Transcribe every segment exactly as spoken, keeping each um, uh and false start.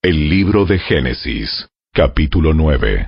El libro de Génesis, capítulo nueve.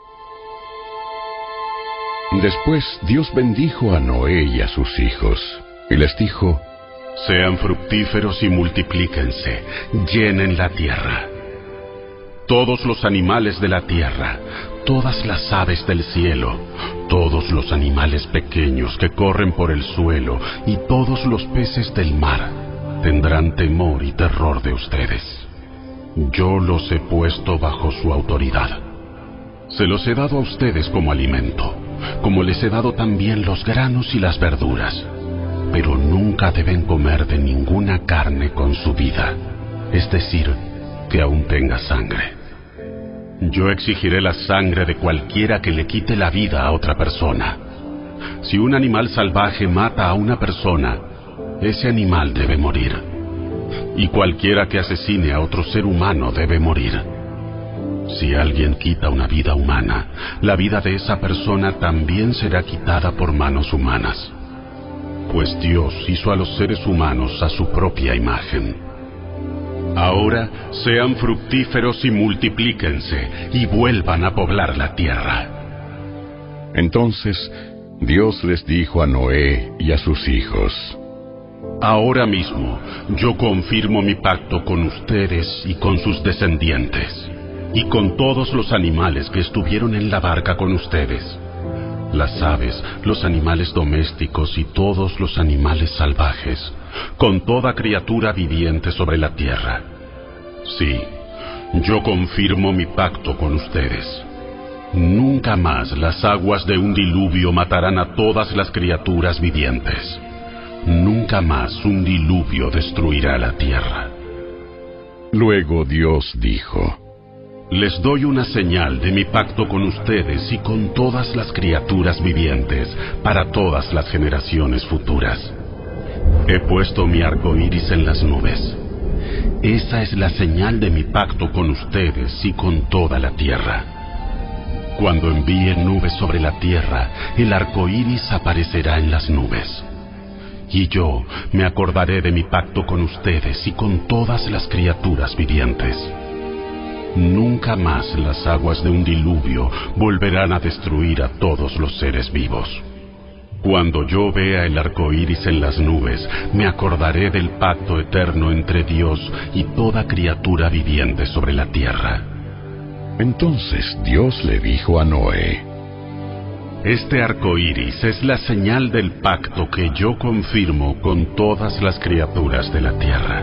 Después Dios bendijo a Noé y a sus hijos, y les dijo: Sean fructíferos y multiplíquense, llenen la tierra. Todos los animales de la tierra, todas las aves del cielo, todos los animales pequeños que corren por el suelo y todos los peces del mar tendrán temor y terror de ustedes. Yo los he puesto bajo su autoridad. Se los he dado a ustedes como alimento, como les he dado también los granos y las verduras. Pero nunca deben comer de ninguna carne con su vida, es decir, que aún tenga sangre. Yo exigiré la sangre de cualquiera que le quite la vida a otra persona. Si un animal salvaje mata a una persona, ese animal debe morir. Y cualquiera que asesine a otro ser humano debe morir. Si alguien quita una vida humana, la vida de esa persona también será quitada por manos humanas. Pues Dios hizo a los seres humanos a su propia imagen. Ahora sean fructíferos y multiplíquense y vuelvan a poblar la tierra. Entonces Dios les dijo a Noé y a sus hijos: Ahora mismo yo confirmo mi pacto con ustedes y con sus descendientes, y con todos los animales que estuvieron en la barca con ustedes, las aves, los animales domésticos y todos los animales salvajes, con toda criatura viviente sobre la tierra. Sí, yo confirmo mi pacto con ustedes. Nunca más las aguas de un diluvio matarán a todas las criaturas vivientes. Nunca más un diluvio destruirá la tierra. Luego Dios dijo: Les doy una señal de mi pacto con ustedes y con todas las criaturas vivientes para todas las generaciones futuras. He puesto mi arco iris en las nubes. Esa es la señal de mi pacto con ustedes y con toda la tierra. Cuando envíe nubes sobre la tierra, el arco iris aparecerá en las nubes. Y yo me acordaré de mi pacto con ustedes y con todas las criaturas vivientes. Nunca más las aguas de un diluvio volverán a destruir a todos los seres vivos. Cuando yo vea el arco iris en las nubes, me acordaré del pacto eterno entre Dios y toda criatura viviente sobre la tierra. Entonces Dios le dijo a Noé: Este arco iris es la señal del pacto que yo confirmo con todas las criaturas de la tierra.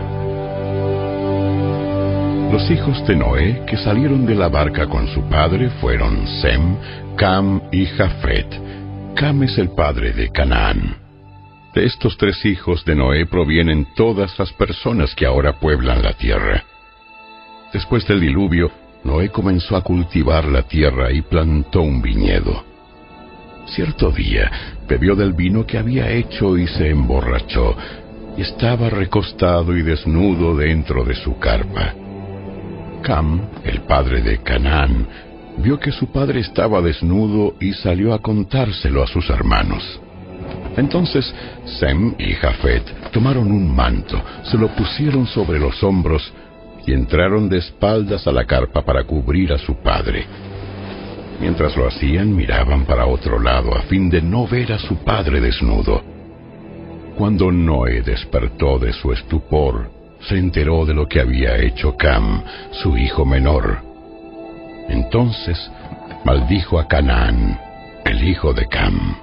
Los hijos de Noé que salieron de la barca con su padre fueron Sem, Cam y Jafet. Cam es el padre de Canaán. De estos tres hijos de Noé provienen todas las personas que ahora pueblan la tierra. Después del diluvio, Noé comenzó a cultivar la tierra y plantó un viñedo. Cierto día, bebió del vino que había hecho y se emborrachó, y estaba recostado y desnudo dentro de su carpa. Cam, el padre de Canaán, vio que su padre estaba desnudo y salió a contárselo a sus hermanos. Entonces Sem y Jafet tomaron un manto, se lo pusieron sobre los hombros y entraron de espaldas a la carpa para cubrir a su padre. Mientras lo hacían, miraban para otro lado a fin de no ver a su padre desnudo. Cuando Noé despertó de su estupor, se enteró de lo que había hecho Cam, su hijo menor. Entonces maldijo a Canaán, el hijo de Cam.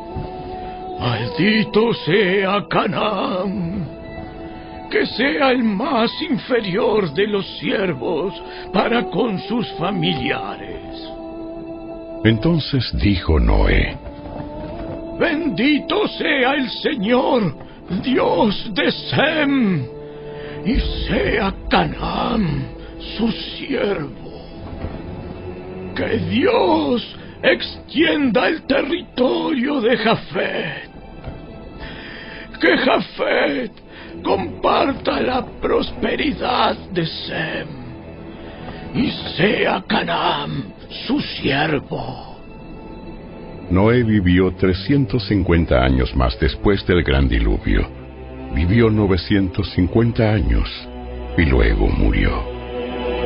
Maldito sea Canaán, que sea el más inferior de los siervos para con sus familiares. Entonces dijo Noé: Bendito sea el Señor, Dios de Sem, y sea Canaán su siervo. Que Dios extienda el territorio de Jafet. Que Jafet comparta la prosperidad de Sem, y sea Canaán su siervo. Noé vivió trescientos cincuenta años más después del gran diluvio. Vivió novecientos cincuenta años y luego murió.